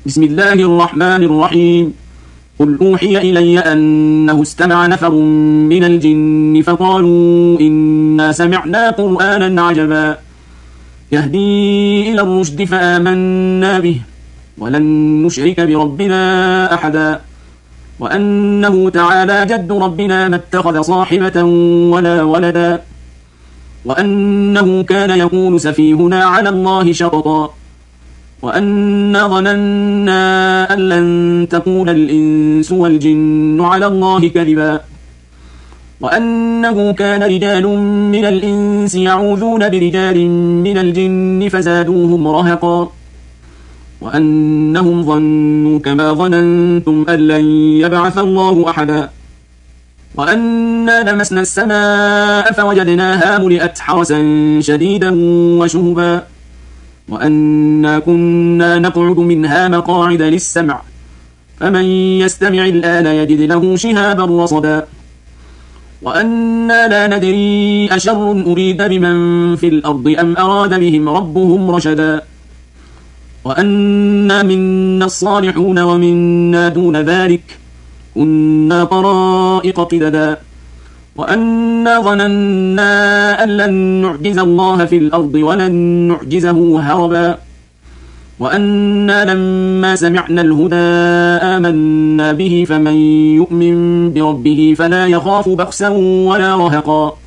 بسم الله الرحمن الرحيم. قل أوحي إلي أنه استمع نفر من الجن فقالوا إنا سمعنا قرآنا عجبا يهدي إلى الرشد فآمنا به ولن نشرك بربنا أحدا وأنه تعالى جد ربنا ما اتخذ صاحبة ولا ولدا وأنه كان يقول سفيهنا على الله شططا وأنا ظننا أن لن تقول الإنس والجن على الله كذبا وأنه كان رجال من الإنس يعوذون برجال من الجن فزادوهم رهقا وأنهم ظنوا كما ظننتم أن لن يبعث الله أحدا وأنا لمسنا السماء فوجدناها ملئت حرسا شديدا وشهبا وأنا كنا نقعد منها مقاعد للسمع فمن يستمع الآن يجد له شهابا رصدا وأنا لا ندري أشر أريد بمن في الأرض أم أراد بهم ربهم رشدا وأنا منا الصالحون ومنا دون ذلك كنا طرائق قددا وأنا ظننا أن لن نعجز الله في الأرض ولن نعجزه هربا وأنا لما سمعنا الهدى آمنا به فمن يؤمن بربه فلا يخاف بخسا ولا رهقا